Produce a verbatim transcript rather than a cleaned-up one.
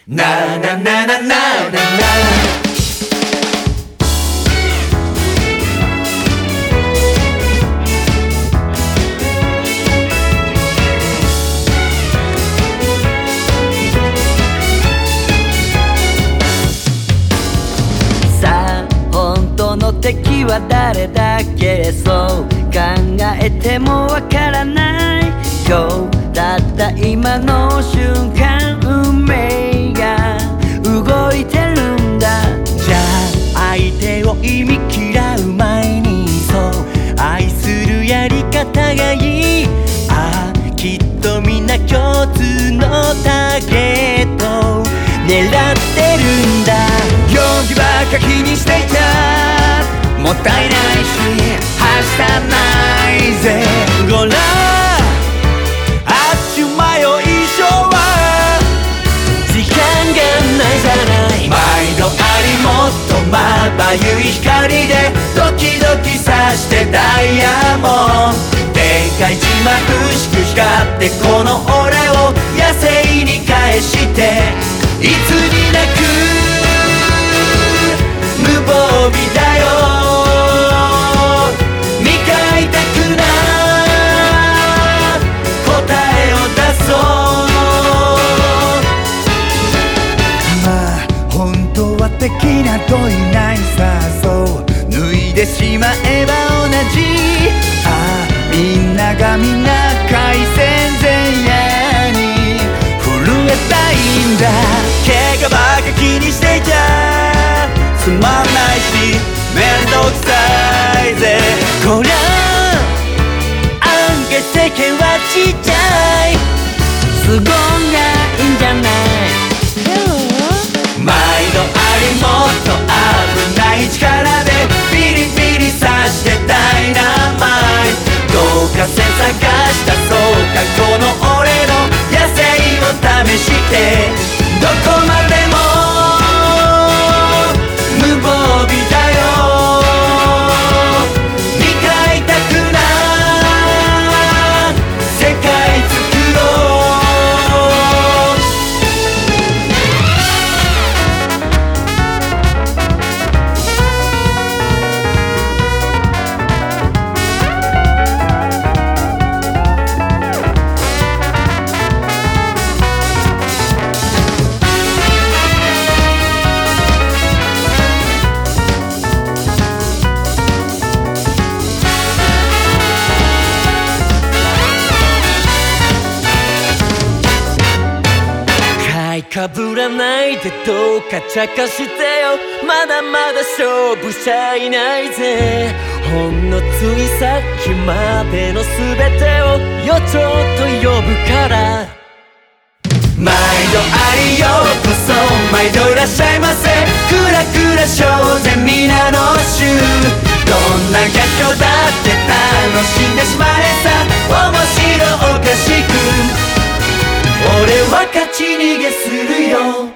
ななななななな。 さあ本当の敵は誰だっけ、そう考えてもわからない。今日たった今の瞬間運命が動いてるんだ。じゃあ相手を忌み嫌う前に、そう愛するやり方がいい。ああきっとみんな共通のターゲット狙ってるんだ。容疑ばっか気にしていたもったいないしはしたないぜ。ごらんあっちゅう迷い性は時間がないじゃない。毎度ありもっとまばゆい光でドキドキさしてダイヤモンドでかい自慢しく光ってこの俺を野生に返して、いつになく無防備だよ。未開拓な答えを出そう。まあ本当は敵などいないさ。そう脱いでしまえば同じ。ああみんながみんな海鮮前夜に震えたいんだ。怪我ばっか気にしていたつまんないしめんどくさいぜ。こりゃ案外世間はちっちゃい都合がいいんじゃない。毎度ありもっと危ない力でビリビリさしてダイナマイト。どうかせ探したそうかこの俺の野生を試して、どこまでも無防備だよ。未開拓な世界作ろう。かぶらないでどうか茶化してよ。まだまだ勝負しちゃいないぜ。ほんのついさっきまでの全てをよちょっと呼ぶから。毎度ありようこそ毎度いらっしゃいませ。クラクラ少年皆の衆、どんな逆境だって楽しんでしまえさ。面白おかしく俺は勝ち逃げするよ。